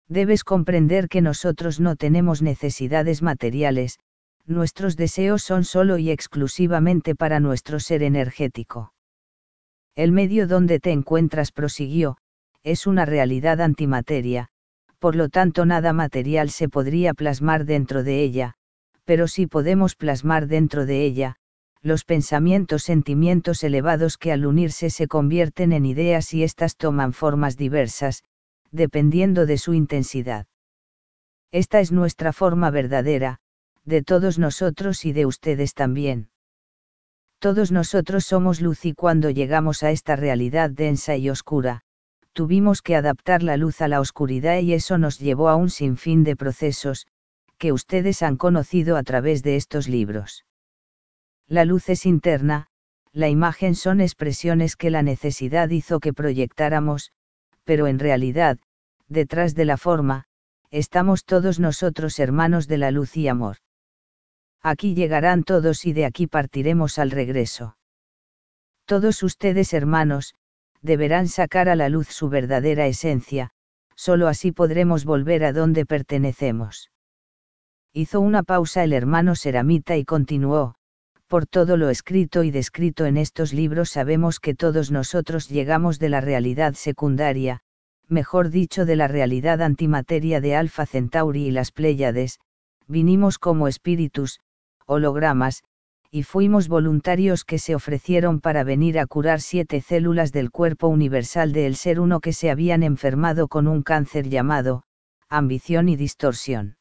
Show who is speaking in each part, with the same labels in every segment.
Speaker 1: Debes comprender que nosotros no tenemos necesidades materiales, nuestros deseos son solo y exclusivamente para nuestro ser energético. El medio donde te encuentras, prosiguió, es una realidad antimateria, por lo tanto nada material se podría plasmar dentro de ella, pero sí podemos plasmar dentro de ella, los sentimientos elevados que al unirse se convierten en ideas y éstas toman formas diversas, dependiendo de su intensidad. Esta es nuestra forma verdadera, de todos nosotros y de ustedes también. Todos nosotros somos luz y cuando llegamos a esta realidad densa y oscura, tuvimos que adaptar la luz a la oscuridad y eso nos llevó a un sinfín de procesos, que ustedes han conocido a través de estos libros. La luz es interna, la imagen son expresiones que la necesidad hizo que proyectáramos, pero en realidad, detrás de la forma, estamos todos nosotros hermanos de la luz y amor. Aquí llegarán todos y de aquí partiremos al regreso. Todos ustedes hermanos, deberán sacar a la luz su verdadera esencia, solo así podremos volver a donde pertenecemos. Hizo una pausa el hermano Seramita y continuó, por todo lo escrito y descrito en estos libros sabemos que todos nosotros llegamos de la realidad secundaria, mejor dicho de la realidad antimateria de Alpha Centauri y las Pléyades, vinimos como espíritus, hologramas, y fuimos voluntarios que se ofrecieron para venir a curar 7 células del cuerpo universal del ser uno que se habían enfermado con un cáncer llamado, ambición y distorsión.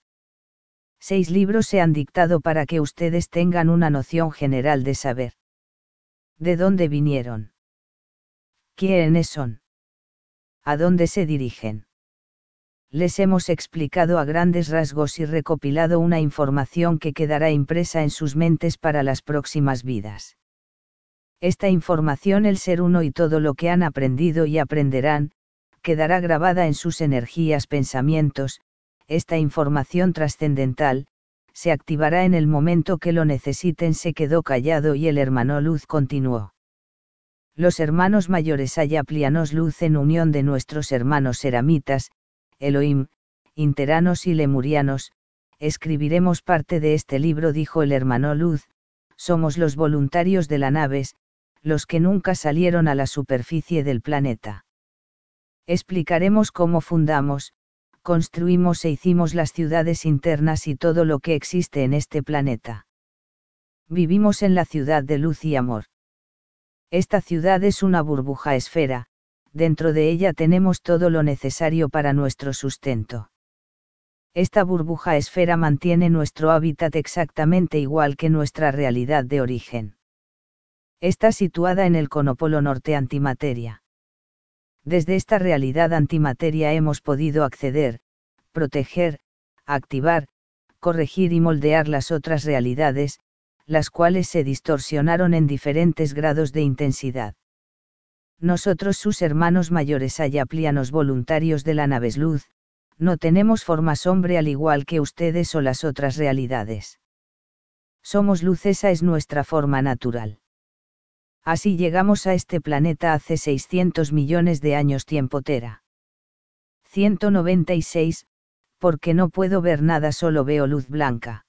Speaker 1: 6 libros se han dictado para que ustedes tengan una noción general de saber. ¿De dónde vinieron? ¿Quiénes son? ¿A dónde se dirigen? Les hemos explicado a grandes rasgos y recopilado una información que quedará impresa en sus mentes para las próximas vidas. Esta información, el ser uno y todo lo que han aprendido y aprenderán, quedará grabada en sus energías, pensamientos. Esta información trascendental, se activará en el momento que lo necesiten. Se quedó callado y el hermano Luz continuó. Los hermanos mayores Ayaplianos Luz en unión de nuestros hermanos Seramitas, Elohim, Interanos y Lemurianos, escribiremos parte de este libro, dijo el hermano Luz, somos los voluntarios de la naves, los que nunca salieron a la superficie del planeta. Explicaremos cómo fundamos, construimos e hicimos las ciudades internas y todo lo que existe en este planeta. Vivimos en la ciudad de luz y amor. Esta ciudad es una burbuja esfera, dentro de ella tenemos todo lo necesario para nuestro sustento. Esta burbuja esfera mantiene nuestro hábitat exactamente igual que nuestra realidad de origen. Está situada en el conopolo norte antimateria. Desde esta realidad antimateria hemos podido acceder, proteger, activar, corregir y moldear las otras realidades, las cuales se distorsionaron en diferentes grados de intensidad. Nosotros, sus hermanos mayores ayaplianos voluntarios de la naves luz, no tenemos formas hombre al igual que ustedes o las otras realidades. Somos luz, esa es nuestra forma natural. Así llegamos a este planeta hace 600 millones de años tiempo tera. 196, porque no puedo ver nada, solo veo luz blanca.